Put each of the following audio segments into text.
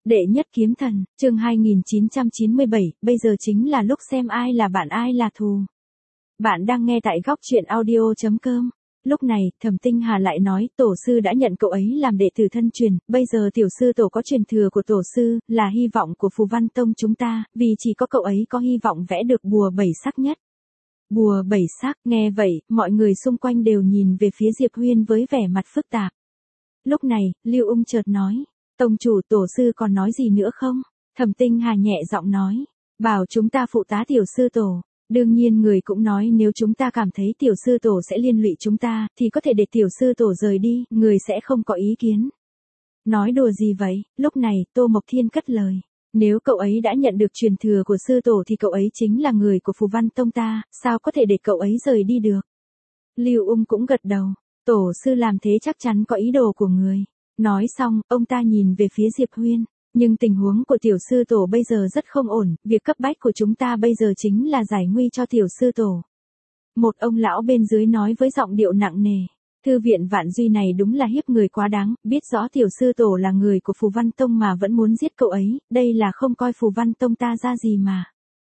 Đệ nhất kiếm thần, chương 2997, bây giờ chính là lúc xem ai là bạn ai là thù. Bạn đang nghe tại góc truyện audio.com. Lúc này, Thẩm Tinh Hà lại nói, tổ sư đã nhận cậu ấy làm đệ tử thân truyền, bây giờ tiểu sư tổ có truyền thừa của tổ sư, là hy vọng của Phù Văn Tông chúng ta, vì chỉ có cậu ấy có hy vọng vẽ được bùa bảy sắc nhất. Bùa bảy sắc, nghe vậy, mọi người xung quanh đều nhìn về phía Diệp Huyên với vẻ mặt phức tạp. Lúc này, Lưu Ung chợt nói, tông chủ tổ sư còn nói gì nữa không? Thẩm Tinh Hà nhẹ giọng nói, bảo chúng ta phụ tá tiểu sư tổ. Đương nhiên người cũng nói nếu chúng ta cảm thấy tiểu sư tổ sẽ liên lụy chúng ta, thì có thể để tiểu sư tổ rời đi, người sẽ không có ý kiến. Nói đùa gì vậy? Lúc này, Tô Mộc Thiên cất lời. Nếu cậu ấy đã nhận được truyền thừa của sư tổ thì cậu ấy chính là người của Phù Văn Tông ta, sao có thể để cậu ấy rời đi được? Lưu Ung cũng gật đầu. Tổ sư làm thế chắc chắn có ý đồ của người. Nói xong, ông ta nhìn về phía Diệp Huyên. Nhưng tình huống của tiểu sư tổ bây giờ rất không ổn, việc cấp bách của chúng ta bây giờ chính là giải nguy cho tiểu sư tổ. Một ông lão bên dưới nói với giọng điệu nặng nề. Thư viện Vạn Duy này đúng là hiếp người quá đáng, biết rõ tiểu sư tổ là người của Phù Văn Tông mà vẫn muốn giết cậu ấy, đây là không coi Phù Văn Tông ta ra gì mà.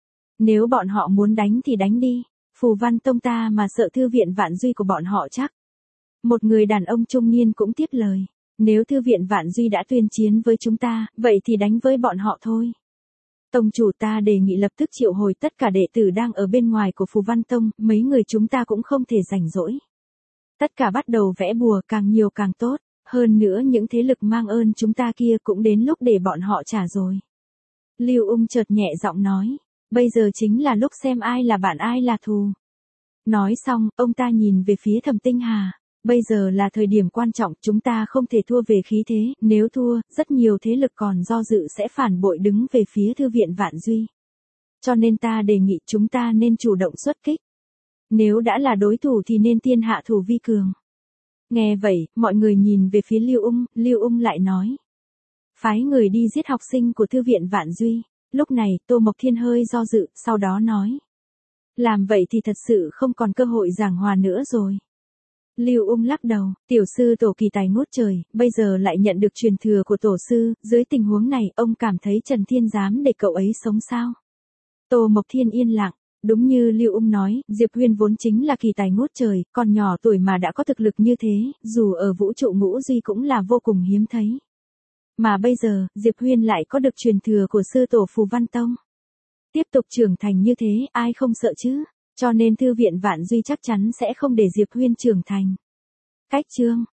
Nếu bọn họ muốn đánh thì đánh đi, Phù Văn Tông ta mà sợ Thư viện Vạn Duy của bọn họ chắc. Một người đàn ông trung niên cũng tiếp lời. Nếu Thư viện Vạn Duy đã tuyên chiến với chúng ta, vậy thì đánh với bọn họ thôi. Tông chủ ta đề nghị lập tức triệu hồi tất cả đệ tử đang ở bên ngoài của Phù Văn Tông, mấy người chúng ta cũng không thể rảnh rỗi. Tất cả bắt đầu vẽ bùa, càng nhiều càng tốt, hơn nữa những thế lực mang ơn chúng ta kia cũng đến lúc để bọn họ trả rồi. Lưu Ung chợt nhẹ giọng nói, bây giờ chính là lúc xem ai là bạn ai là thù. Nói xong, ông ta nhìn về phía Thẩm Tinh Hà. Bây giờ là thời điểm quan trọng, chúng ta không thể thua về khí thế, nếu thua, rất nhiều thế lực còn do dự sẽ phản bội đứng về phía Thư viện Vạn Duy. Cho nên ta đề nghị chúng ta nên chủ động xuất kích. Nếu đã là đối thủ thì nên tiên hạ thủ vi cường. Nghe vậy, mọi người nhìn về phía Lưu Ung lại nói. Phái người đi giết học sinh của Thư viện Vạn Duy. Lúc này, Tô Mộc Thiên hơi do dự, sau đó nói. Làm vậy thì thật sự không còn cơ hội giảng hòa nữa rồi. Lưu Ung lắc đầu, tiểu sư tổ kỳ tài ngút trời, bây giờ lại nhận được truyền thừa của tổ sư, dưới tình huống này ông cảm thấy Trần Thiên dám để cậu ấy sống sao? Tô Mộc Thiên yên lặng, đúng như Lưu Ung nói, Diệp Huyên vốn chính là kỳ tài ngút trời, còn nhỏ tuổi mà đã có thực lực như thế, dù ở vũ trụ ngũ duy cũng là vô cùng hiếm thấy. Mà bây giờ, Diệp Huyên lại có được truyền thừa của sư tổ Phù Văn Tông. Tiếp tục trưởng thành như thế, ai không sợ chứ? Cho nên Thư viện Vạn Duy chắc chắn sẽ không để Diệp Huyên trưởng thành. Cách chương